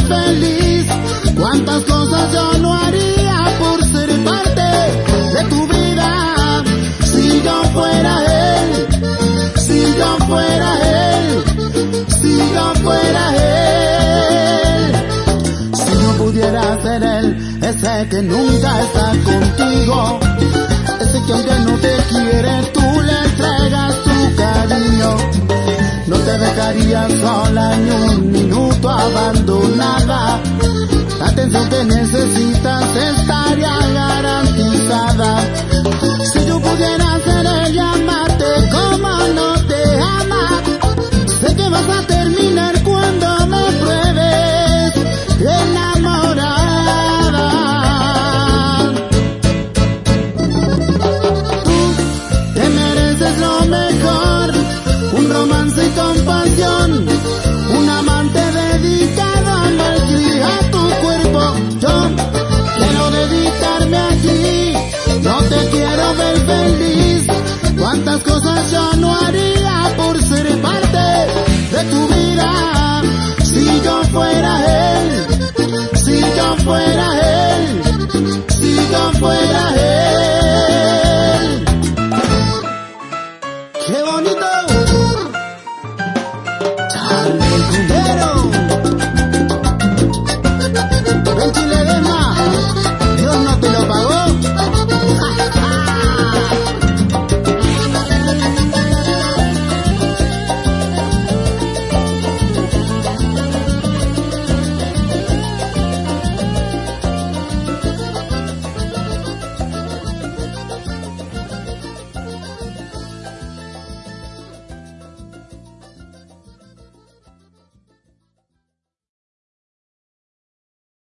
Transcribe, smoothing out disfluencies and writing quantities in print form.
feliz. Cuántas cosas yo no haría por ser parte de tu vida. Si yo fuera él, si yo fuera él, si yo fuera él. Si yo pudiera ser él, ese que nunca está contigo, ese que aunque no te quiere, tú le entregas tu cariño. No te dejaría sola ni un minuto abandonada. La atención que necesitas estaría garantizada. Si yo pudiera ser ella, amarte como no te ama, sé que vas a terminar cuando me pruebes enamorada. Tú te mereces lo mejor, un romance y compasión, un amante dedicado a malcriar tu cuerpo. Yo quiero dedicarme a ti, yo te quiero ver feliz. Cuántas cosas yo no haría por ser parte de tu vida. Si yo fuera él, si yo fuera él, si yo fuera él.